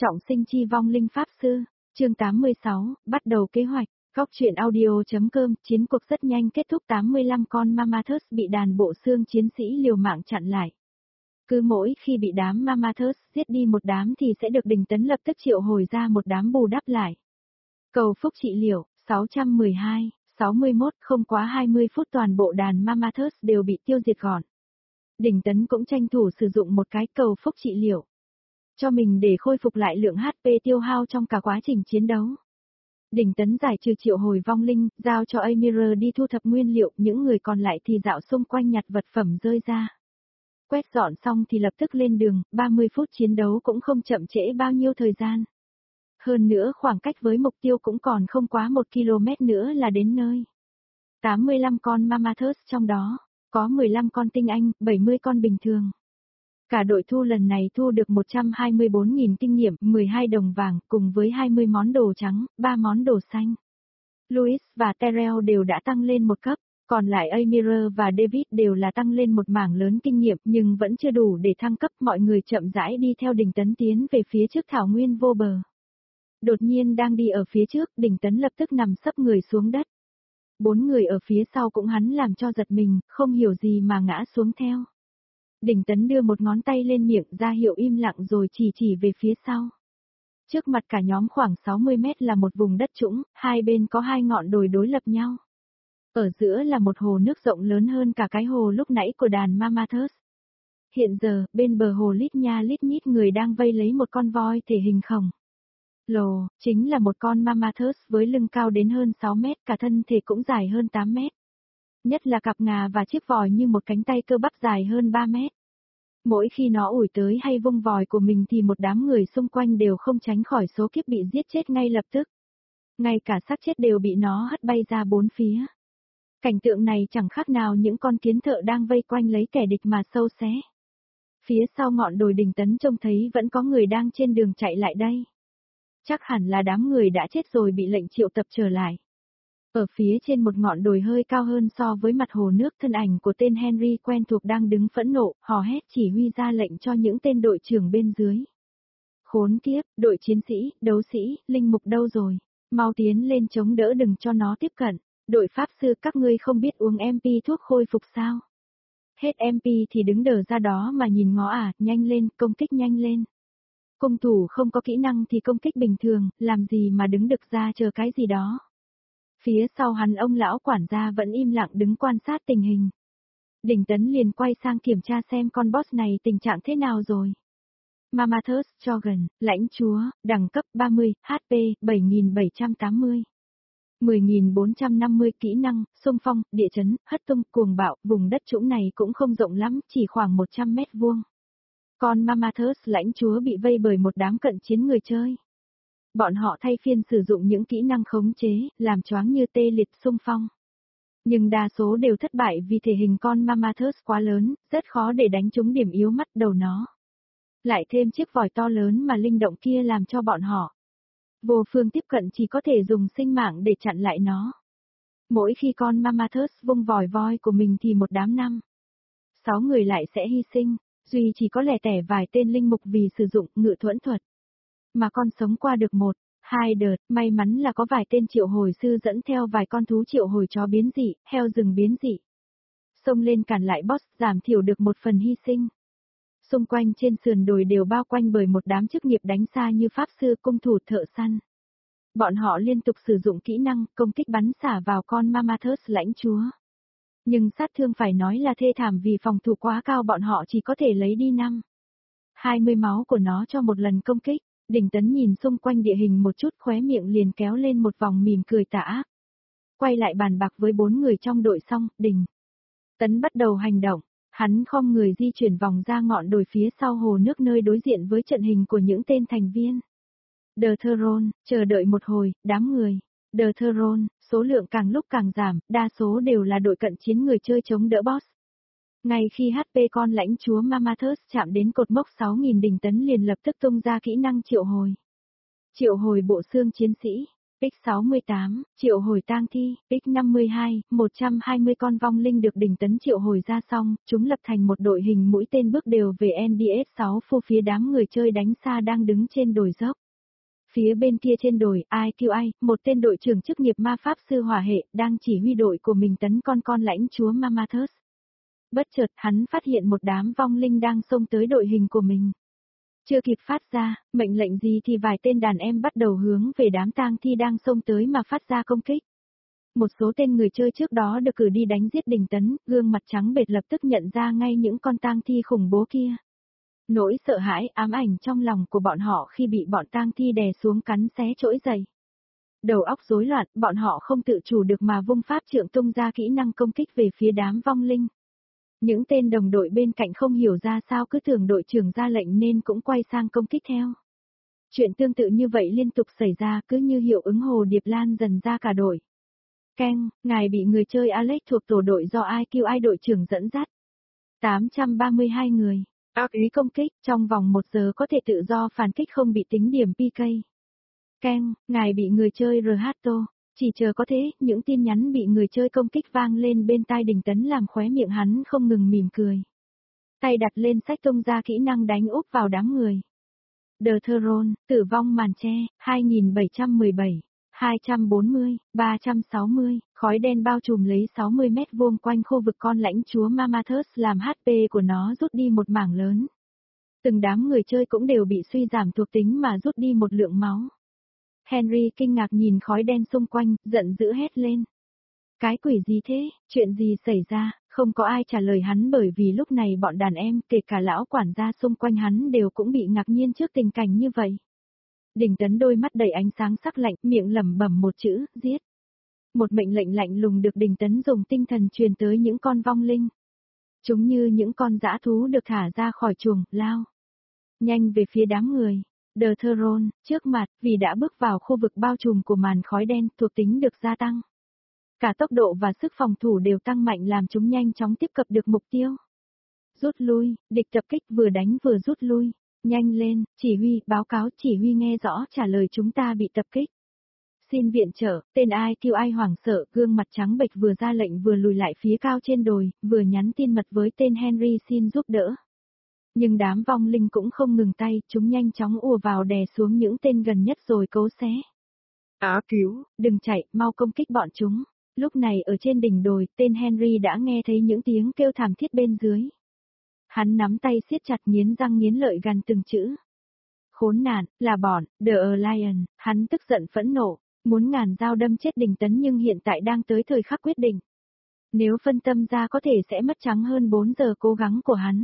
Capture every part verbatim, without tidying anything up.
Trọng sinh chi vong linh pháp sư, chương tám mươi sáu, bắt đầu kế hoạch. Góc truyện audio.com, chiến cuộc rất nhanh kết thúc, tám mươi lăm con Mammoths bị đàn bộ xương chiến sĩ liều mạng chặn lại. Cứ mỗi khi bị đám Mammoths giết đi một đám thì sẽ được Đình Tấn lập tức triệu hồi ra một đám bù đắp lại. Cầu phúc trị liệu, sáu trăm mười hai, sáu mươi mốt, không quá hai mươi phút toàn bộ đàn Mammoths đều bị tiêu diệt gọn. Đình Tấn cũng tranh thủ sử dụng một cái cầu phúc trị liệu cho mình để khôi phục lại lượng hát pê tiêu hao trong cả quá trình chiến đấu. Đình Tấn giải trừ triệu hồi vong linh, giao cho Amir đi thu thập nguyên liệu, những người còn lại thì dạo xung quanh nhặt vật phẩm rơi ra. Quét dọn xong thì lập tức lên đường, ba mươi phút chiến đấu cũng không chậm trễ bao nhiêu thời gian. Hơn nữa khoảng cách với mục tiêu cũng còn không quá một ki lô mét nữa là đến nơi. tám mươi lăm con Mammoths trong đó, có mười lăm con tinh anh, bảy mươi con bình thường. Cả đội thu lần này thu được một trăm hai mươi bốn nghìn kinh nghiệm, mười hai đồng vàng, cùng với hai mươi món đồ trắng, ba món đồ xanh. Louis và Terrell đều đã tăng lên một cấp, còn lại Amir và David đều là tăng lên một mảng lớn kinh nghiệm nhưng vẫn chưa đủ để thăng cấp. Mọi người chậm rãi đi theo Đình Tấn tiến về phía trước thảo nguyên vô bờ. Đột nhiên đang đi ở phía trước, Đình Tấn lập tức nằm sấp người xuống đất. Bốn người ở phía sau cũng hắn làm cho giật mình, không hiểu gì mà ngã xuống theo. Đình Tấn đưa một ngón tay lên miệng ra hiệu im lặng rồi chỉ chỉ về phía sau. Trước mặt cả nhóm khoảng sáu mươi mét là một vùng đất trũng, hai bên có hai ngọn đồi đối lập nhau. Ở giữa là một hồ nước rộng lớn hơn cả cái hồ lúc nãy của đàn Mammoths. Hiện giờ, bên bờ hồ lít nha lít nhít người đang vây lấy một con voi thể hình khổng lồ, chính là một con Mammoths với lưng cao đến hơn sáu mét, cả thân thể cũng dài hơn tám mét. Nhất là cặp ngà và chiếc vòi như một cánh tay cơ bắp dài hơn ba mét. Mỗi khi nó ủi tới hay vung vòi của mình thì một đám người xung quanh đều không tránh khỏi số kiếp bị giết chết ngay lập tức. Ngay cả xác chết đều bị nó hất bay ra bốn phía. Cảnh tượng này chẳng khác nào những con kiến thợ đang vây quanh lấy kẻ địch mà sâu xé. Phía sau ngọn đồi Đình Tấn trông thấy vẫn có người đang trên đường chạy lại đây. Chắc hẳn là đám người đã chết rồi bị lệnh triệu tập trở lại. Ở phía trên một ngọn đồi hơi cao hơn so với mặt hồ nước, thân ảnh của tên Henry quen thuộc đang đứng phẫn nộ, hò hét chỉ huy ra lệnh cho những tên đội trưởng bên dưới. Khốn kiếp, đội chiến sĩ, đấu sĩ, linh mục đâu rồi? Mau tiến lên chống đỡ đừng cho nó tiếp cận. Đội pháp sư các ngươi không biết uống em pê thuốc khôi phục sao? Hết em pê thì đứng đờ ra đó mà nhìn ngó à, nhanh lên, công kích nhanh lên. Công thủ không có kỹ năng thì công kích bình thường, làm gì mà đứng đực ra chờ cái gì đó. Phía sau hắn ông lão quản gia vẫn im lặng đứng quan sát tình hình. Đình Tấn liền quay sang kiểm tra xem con boss này tình trạng thế nào rồi. Mammoths Shogun, lãnh chúa, đẳng cấp ba mươi, hát pê bảy nghìn bảy trăm tám mươi. mười nghìn bốn trăm năm mươi kỹ năng, xung phong, địa chấn, hất tung, cuồng bạo, vùng đất trũng này cũng không rộng lắm, chỉ khoảng một trăm mét vuông. Con Mammoths lãnh chúa bị vây bởi một đám cận chiến người chơi. Bọn họ thay phiên sử dụng những kỹ năng khống chế, làm choáng như tê liệt xung phong. Nhưng đa số đều thất bại vì thể hình con Mammoths quá lớn, rất khó để đánh trúng điểm yếu mắt đầu nó. Lại thêm chiếc vòi to lớn mà linh động kia làm cho bọn họ vô phương tiếp cận, chỉ có thể dùng sinh mạng để chặn lại nó. Mỗi khi con Mammoths vung vòi voi của mình thì một đám năm, sáu người lại sẽ hy sinh, duy chỉ có lẻ tẻ vài tên linh mục vì sử dụng ngự thuẫn thuật. Mà con sống qua được một, hai đợt, may mắn là có vài tên triệu hồi sư dẫn theo vài con thú triệu hồi chó biến dị, heo rừng biến dị. Xông lên cản lại boss, giảm thiểu được một phần hy sinh. Xung quanh trên sườn đồi đều bao quanh bởi một đám chức nghiệp đánh xa như pháp sư, cung thủ, thợ săn. Bọn họ liên tục sử dụng kỹ năng, công kích bắn xả vào con Mammoths lãnh chúa. Nhưng sát thương phải nói là thê thảm vì phòng thủ quá cao, bọn họ chỉ có thể lấy đi năm, hai mươi máu của nó cho một lần công kích. Đình Tấn nhìn xung quanh địa hình một chút, khóe miệng liền kéo lên một vòng mỉm cười tà ác. Quay lại bàn bạc với bốn người trong đội xong, Đình Tấn bắt đầu hành động. Hắn khom người di chuyển vòng ra ngọn đồi phía sau hồ nước nơi đối diện với trận hình của những tên thành viên. The Throne, chờ đợi một hồi, đám người The Throne, số lượng càng lúc càng giảm, đa số đều là đội cận chiến người chơi chống đỡ boss. Ngay khi hát pê con lãnh chúa Mammoths chạm đến cột mốc sáu nghìn, Đình Tấn liền lập tức tung ra kỹ năng triệu hồi. Triệu hồi bộ xương chiến sĩ. ích sáu mươi tám, triệu hồi tang thi, ích năm mươi hai, một trăm hai mươi con vong linh được Đình Tấn triệu hồi ra xong, chúng lập thành một đội hình mũi tên bước đều về en đê ét sáu phu phía đám người chơi đánh xa đang đứng trên đồi dốc. Phía bên kia trên đồi, i quy i, một tên đội trưởng chức nghiệp ma pháp sư hỏa hệ, đang chỉ huy đội của mình tấn con con lãnh chúa Mammatus. Bất chợt, hắn phát hiện một đám vong linh đang xông tới đội hình của mình. Chưa kịp phát ra, mệnh lệnh gì thì vài tên đàn em bắt đầu hướng về đám tang thi đang xông tới mà phát ra công kích. Một số tên người chơi trước đó được cử đi đánh giết Đình Tấn, gương mặt trắng bệch lập tức nhận ra ngay những con tang thi khủng bố kia. Nỗi sợ hãi ám ảnh trong lòng của bọn họ khi bị bọn tang thi đè xuống cắn xé trỗi dậy. Đầu óc rối loạn, bọn họ không tự chủ được mà vung pháp trượng tung ra kỹ năng công kích về phía đám vong linh. Những tên đồng đội bên cạnh không hiểu ra sao cứ tưởng đội trưởng ra lệnh nên cũng quay sang công kích theo. Chuyện tương tự như vậy liên tục xảy ra cứ như hiệu ứng hồ điệp lan dần ra cả đội. Keng, ngài bị người chơi Alex thuộc tổ đội do i quy i đội trưởng dẫn dắt. tám trăm ba mươi hai người. Ác ý công kích, trong vòng một giờ có thể tự do phản kích không bị tính điểm pê ca. Keng, ngài bị người chơi rờ hát tô. Chỉ chờ có thế, những tin nhắn bị người chơi công kích vang lên bên tai Đình Tấn làm khóe miệng hắn không ngừng mỉm cười. Tay đặt lên sách tung ra kỹ năng đánh úp vào đám người. The Throne, tử vong màn che, hai nghìn bảy trăm mười bảy, hai trăm bốn mươi, ba trăm sáu mươi, khói đen bao trùm lấy sáu mươi mét vuông quanh khu vực con lãnh chúa Mammatus làm hát pê của nó rút đi một mảng lớn. Từng đám người chơi cũng đều bị suy giảm thuộc tính mà rút đi một lượng máu. Henry kinh ngạc nhìn khói đen xung quanh, giận dữ hét lên. Cái quỷ gì thế, chuyện gì xảy ra, không có ai trả lời hắn bởi vì lúc này bọn đàn em, kể cả lão quản gia xung quanh hắn đều cũng bị ngạc nhiên trước tình cảnh như vậy. Đình Tấn đôi mắt đầy ánh sáng sắc lạnh, miệng lẩm bẩm một chữ, giết. Một mệnh lệnh lạnh lùng được Đình Tấn dùng tinh thần truyền tới những con vong linh. Chúng như những con dã thú được thả ra khỏi chuồng, lao. Nhanh về phía đám người. The Throne, trước mặt, vì đã bước vào khu vực bao trùm của màn khói đen, thuộc tính được gia tăng. Cả tốc độ và sức phòng thủ đều tăng mạnh làm chúng nhanh chóng tiếp cận được mục tiêu. Rút lui, địch tập kích vừa đánh vừa rút lui. Nhanh lên, chỉ huy, báo cáo chỉ huy nghe rõ trả lời chúng ta bị tập kích. Xin viện trợ, tên i quy i hoảng sợ, gương mặt trắng bệch vừa ra lệnh vừa lùi lại phía cao trên đồi, vừa nhắn tin mật với tên Henry xin giúp đỡ. Nhưng đám vong linh cũng không ngừng tay, chúng nhanh chóng ùa vào đè xuống những tên gần nhất rồi cấu xé. Á cứu, đừng chạy, mau công kích bọn chúng. Lúc này ở trên đỉnh đồi, tên Henry đã nghe thấy những tiếng kêu thảm thiết bên dưới. Hắn nắm tay siết chặt nghiến răng nghiến lợi gằn từng chữ. Khốn nạn, là bọn, The Lion, hắn tức giận phẫn nộ, muốn ngàn dao đâm chết Đình Tấn nhưng hiện tại đang tới thời khắc quyết định. Nếu phân tâm ra có thể sẽ mất trắng hơn bốn giờ cố gắng của hắn.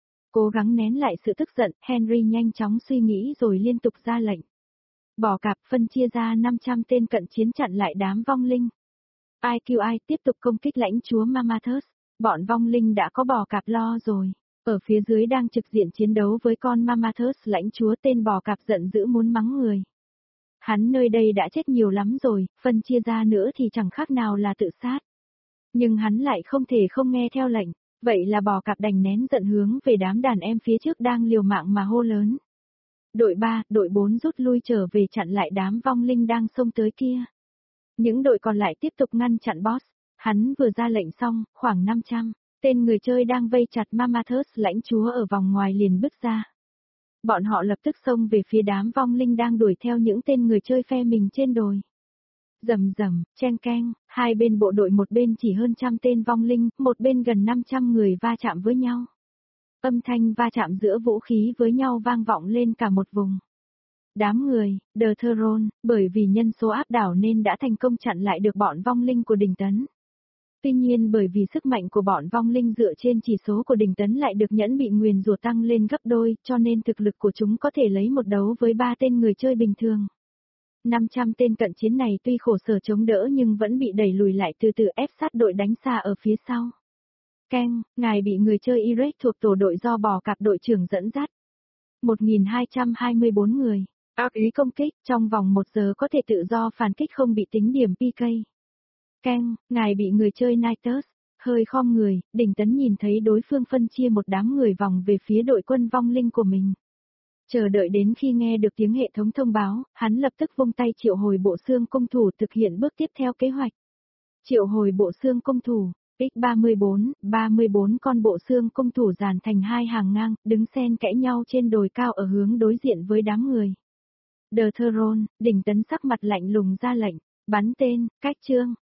Cố gắng nén lại sự tức giận, Henry nhanh chóng suy nghĩ rồi liên tục ra lệnh. Bỏ cạp phân chia ra năm trăm tên cận chiến chặn lại đám vong linh. i quy i tiếp tục công kích lãnh chúa Mammatus, bọn vong linh đã có bò cạp lo rồi. Ở phía dưới đang trực diện chiến đấu với con Mammatus lãnh chúa tên bò cạp giận dữ muốn mắng người. Hắn nơi đây đã chết nhiều lắm rồi, phân chia ra nữa thì chẳng khác nào là tự sát. Nhưng hắn lại không thể không nghe theo lệnh, vậy là bò cạp đành nén giận hướng về đám đàn em phía trước đang liều mạng mà hô lớn. Đội ba, đội bốn rút lui trở về chặn lại đám vong linh đang xông tới kia. Những đội còn lại tiếp tục ngăn chặn boss, hắn vừa ra lệnh xong, khoảng năm trăm. Tên người chơi đang vây chặt Mammatus lãnh chúa ở vòng ngoài liền bước ra. Bọn họ lập tức xông về phía đám vong linh đang đuổi theo những tên người chơi phe mình trên đồi. Rầm rầm, chen keng, hai bên bộ đội một bên chỉ hơn trăm tên vong linh, một bên gần năm trăm người va chạm với nhau. Âm thanh va chạm giữa vũ khí với nhau vang vọng lên cả một vùng. Đám người, The Throne, bởi vì nhân số áp đảo nên đã thành công chặn lại được bọn vong linh của Đình Tấn. Tuy nhiên bởi vì sức mạnh của bọn vong linh dựa trên chỉ số của Đình Tấn lại được nhẫn bị nguyền rủa tăng lên gấp đôi, cho nên thực lực của chúng có thể lấy một đấu với ba tên người chơi bình thường. năm trăm tên cận chiến này tuy khổ sở chống đỡ nhưng vẫn bị đẩy lùi lại từ từ ép sát đội đánh xa ở phía sau. Keng, ngài bị người chơi Irek thuộc tổ đội do bò cạp đội trưởng dẫn dắt. một nghìn hai trăm hai mươi bốn người. Ác ý công kích, trong vòng một giờ có thể tự do phản kích không bị tính điểm pê ca. Keng, ngài bị người chơi Nitus, hơi khom người, Đình Tấn nhìn thấy đối phương phân chia một đám người vòng về phía đội quân vong linh của mình. Chờ đợi đến khi nghe được tiếng hệ thống thông báo, hắn lập tức vung tay triệu hồi bộ xương công thủ thực hiện bước tiếp theo kế hoạch. Triệu hồi bộ xương công thủ, x ba mươi bốn, ba mươi bốn con bộ xương công thủ dàn thành hai hàng ngang, đứng xen kẽ nhau trên đồi cao ở hướng đối diện với đám người. The Throne, Đỉnh Tấn sắc mặt lạnh lùng ra lệnh, bắn tên, cách chương,